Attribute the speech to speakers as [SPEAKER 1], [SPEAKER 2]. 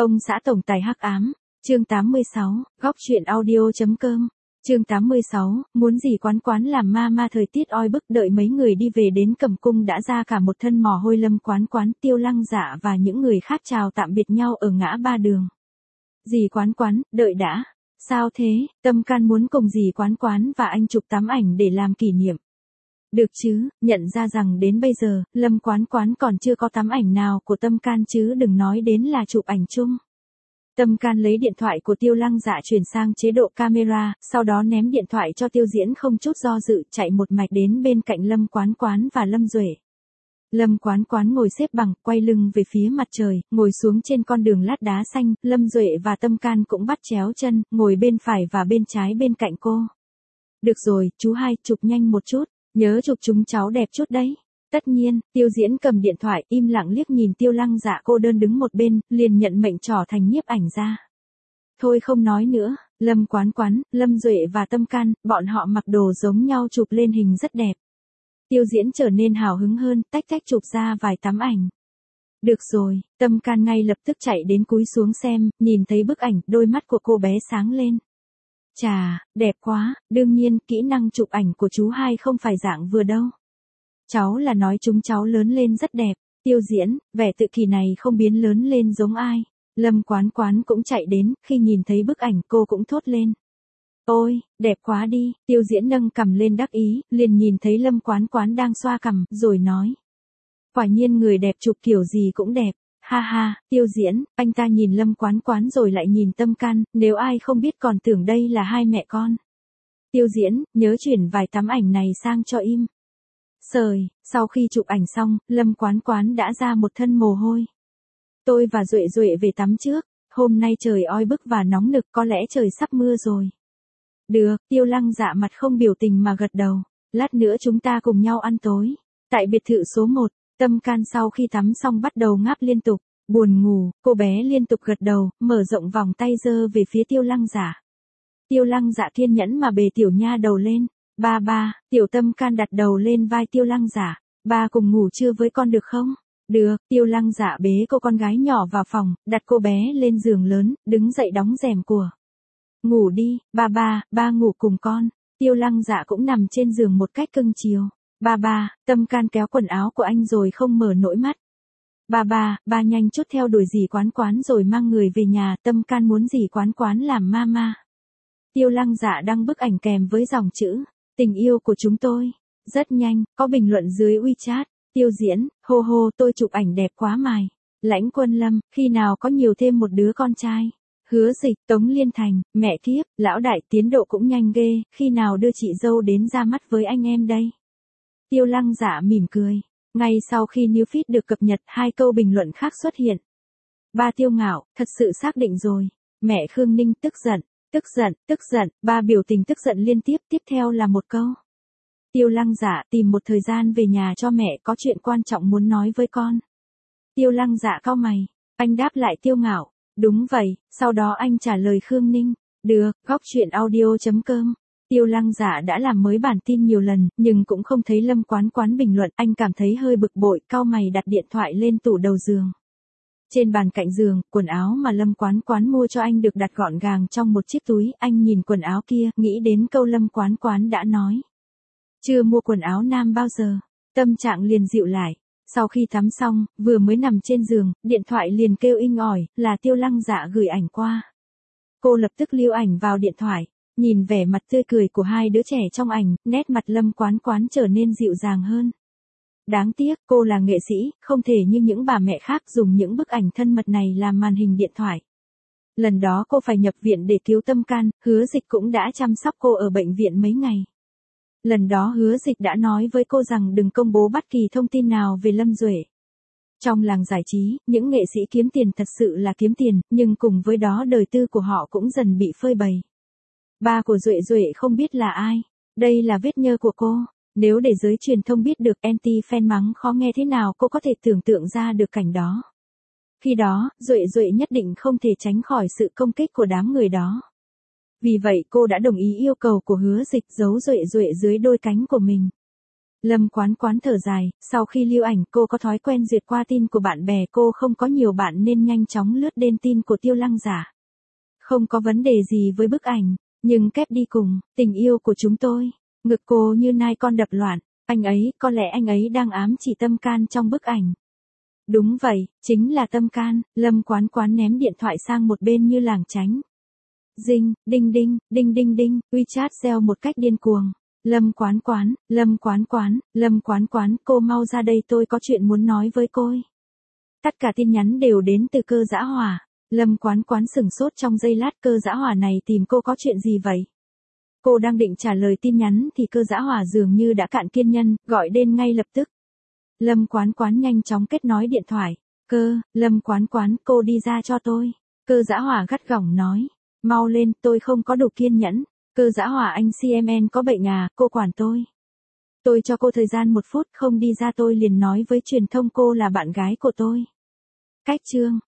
[SPEAKER 1] Ông xã tổng tài hắc ám, chương 86, góc truyện audio.com, chương 86, muốn gì quán quán làm ma thời tiết oi bức đợi mấy người đi về đến Cẩm Cung đã ra cả một thân mồ hôi Lâm Quán Quán, Tiêu Lăng Dạ và những người khác chào tạm biệt nhau ở ngã ba đường. Dì Quán Quán, đợi đã. Sao thế, Tâm Can muốn cùng dì Quán Quán và anh chụp tấm ảnh để làm kỷ niệm. Được chứ, nhận ra rằng đến bây giờ, Lâm Quán Quán còn chưa có tấm ảnh nào của Tâm Can chứ đừng nói đến là chụp ảnh chung. Tâm Can lấy điện thoại của Tiêu Lăng Dạ chuyển sang chế độ camera, sau đó ném điện thoại cho Tiêu Diễn không chút do dự chạy một mạch đến bên cạnh Lâm Quán Quán và Lâm Duệ. Lâm Quán Quán ngồi xếp bằng, quay lưng về phía mặt trời, ngồi xuống trên con đường lát đá xanh, Lâm Duệ và Tâm Can cũng bắt chéo chân, ngồi bên phải và bên trái bên cạnh cô. Được rồi, chú hai, chụp nhanh một chút, nhớ chụp chúng cháu đẹp chút đấy. Tất nhiên, Tiêu Diễn cầm điện thoại, im lặng liếc nhìn Tiêu Lăng Dạ cô đơn đứng một bên, liền nhận mệnh trỏ thành nhiếp ảnh ra. Thôi không nói nữa, Lâm Quán Quán, Lâm Duệ và Tâm Can, bọn họ mặc đồ giống nhau chụp lên hình rất đẹp. Tiêu Diễn trở nên hào hứng hơn, tách chụp ra vài tấm ảnh. Được rồi, Tâm Can ngay lập tức chạy đến cúi xuống xem, nhìn thấy bức ảnh, đôi mắt của cô bé sáng lên. Chà, đẹp quá, đương nhiên, kỹ năng chụp ảnh của chú hai không phải dạng vừa đâu. Cháu là nói chúng cháu lớn lên rất đẹp. Tiêu Diễn, vẻ tự kỷ này không biến lớn lên giống ai. Lâm Quán Quán cũng chạy đến, khi nhìn thấy bức ảnh cô cũng thốt lên. Ôi, đẹp quá đi, Tiêu Diễn nâng cằm lên đắc ý, liền nhìn thấy Lâm Quán Quán đang xoa cằm, rồi nói. Quả nhiên người đẹp chụp kiểu gì cũng đẹp. Ha ha, Tiêu Diễn, anh ta nhìn Lâm Quán Quán rồi lại nhìn Tâm Can, nếu ai không biết còn tưởng đây là hai mẹ con. Tiêu Diễn, nhớ chuyển vài tấm ảnh này sang cho im. Sời, sau khi chụp ảnh xong, Lâm Quán Quán đã ra một thân mồ hôi. Tôi và Duệ Duệ về tắm trước, hôm nay trời oi bức và nóng nực, có lẽ trời sắp mưa rồi. Được, Tiêu Lăng Dạ mặt không biểu tình mà gật đầu, lát nữa chúng ta cùng nhau ăn tối. Tại biệt thự số 1, Tâm Can sau khi tắm xong bắt đầu ngáp liên tục, buồn ngủ, cô bé liên tục gật đầu, mở rộng vòng tay giơ về phía Tiêu Lăng Dạ. Tiêu Lăng Dạ kiên nhẫn mà bề tiểu nha đầu lên. Ba, tiểu Tâm Can đặt đầu lên vai Tiêu Lăng Dạ. Ba cùng ngủ trưa với con được không? Được, Tiêu Lăng Dạ bế cô con gái nhỏ vào phòng, đặt cô bé lên giường lớn, đứng dậy đóng rèm của. Ngủ đi, ba ngủ cùng con. Tiêu Lăng Dạ cũng nằm trên giường một cách cưng chiều. Ba, Tâm Can kéo quần áo của anh rồi không mở nổi mắt. Ba nhanh chút theo đuổi dì Quán Quán rồi mang người về nhà, Tâm Can muốn dì Quán Quán làm mama. Tiêu Lăng Dạ đăng bức ảnh kèm với dòng chữ. Tình yêu của chúng tôi. Rất nhanh, có bình luận dưới WeChat. Tiêu Diễn, hô tôi chụp ảnh đẹp quá mài. Lãnh Quân Lâm, khi nào có nhiều thêm một đứa con trai. Hứa Dịch, Tống Liên Thành, mẹ kiếp, lão đại tiến độ cũng nhanh ghê, khi nào đưa chị dâu đến ra mắt với anh em đây. Tiêu Lăng Dạ mỉm cười. Ngay sau khi new feed được cập nhật, 2 câu bình luận khác xuất hiện. Ba Tiêu Ngạo, thật sự xác định rồi. Mẹ Khương Ninh tức giận, ba biểu tình tức giận liên tiếp, tiếp theo là một câu. Tiêu Lăng Dạ tìm một thời gian về nhà cho mẹ, có chuyện quan trọng muốn nói với con. Tiêu Lăng Dạ cau mày, anh đáp lại Tiêu Ngạo, đúng vậy, sau đó anh trả lời Khương Ninh, được, góc truyện audio.com. Tiêu Lăng Dạ đã làm mới bản tin nhiều lần, nhưng cũng không thấy Lâm Quán Quán bình luận, anh cảm thấy hơi bực bội, cau mày đặt điện thoại lên tủ đầu giường. Trên bàn cạnh giường, quần áo mà Lâm Quán Quán mua cho anh được đặt gọn gàng trong một chiếc túi, anh nhìn quần áo kia, nghĩ đến câu Lâm Quán Quán đã nói. Chưa mua quần áo nam bao giờ, tâm trạng liền dịu lại. Sau khi tắm xong, vừa mới nằm trên giường, điện thoại liền kêu inh ỏi, là Tiêu Lăng Dạ gửi ảnh qua. Cô lập tức lưu ảnh vào điện thoại, nhìn vẻ mặt tươi cười của hai đứa trẻ trong ảnh, nét mặt Lâm Quán Quán trở nên dịu dàng hơn. Đáng tiếc, cô là nghệ sĩ, không thể như những bà mẹ khác dùng những bức ảnh thân mật này làm màn hình điện thoại. Lần đó cô phải nhập viện để cứu Tâm Can, Hứa Dịch cũng đã chăm sóc cô ở bệnh viện mấy ngày. Lần đó Hứa Dịch đã nói với cô rằng đừng công bố bất kỳ thông tin nào về Lâm Duệ. Trong làng giải trí, những nghệ sĩ kiếm tiền thật sự là kiếm tiền, nhưng cùng với đó đời tư của họ cũng dần bị phơi bày. Ba của Duệ không biết là ai. Đây là vết nhơ của cô. Nếu để giới truyền thông biết được, anti-fan mắng khó nghe thế nào cô có thể tưởng tượng ra được cảnh đó. Khi đó, Duệ nhất định không thể tránh khỏi sự công kích của đám người đó. Vì vậy cô đã đồng ý yêu cầu của Hứa Dịch giấu Duệ dưới đôi cánh của mình. Lâm Quán Quán thở dài, sau khi lưu ảnh cô có thói quen duyệt qua tin của bạn bè, cô không có nhiều bạn nên nhanh chóng lướt đến tin của Tiêu Lăng Giả. Không có vấn đề gì với bức ảnh, nhưng kép đi cùng, tình yêu của chúng tôi. Ngực cô như nai con đập loạn, anh ấy, có lẽ anh ấy đang ám chỉ Tâm Can trong bức ảnh. Đúng vậy, chính là Tâm Can. Lâm Quán Quán ném điện thoại sang một bên như lảng tránh. Ding, đinh đinh, đinh đinh đinh, WeChat reo một cách điên cuồng. Lâm Quán Quán, Lâm Quán Quán, Lâm Quán Quán, cô mau ra đây, tôi có chuyện muốn nói với cô. Tất cả tin nhắn đều đến từ Cơ Dã Hỏa. Lâm Quán Quán sửng sốt trong giây lát, Cơ Dã Hỏa này tìm cô có chuyện gì vậy? Cô đang định trả lời tin nhắn thì Cơ Dã Hỏa dường như đã cạn kiên nhẫn, gọi đến ngay lập tức. Lâm Quán Quán nhanh chóng kết nối điện thoại. Lâm Quán Quán, cô đi ra cho tôi. Cơ Dã Hỏa gắt gỏng nói. Mau lên, tôi không có đủ kiên nhẫn. Cơ Dã Hỏa, anh CMN có bệnh à, cô quản tôi. Tôi cho cô thời gian 1 phút, không đi ra tôi liền nói với truyền thông cô là bạn gái của tôi. Cách chương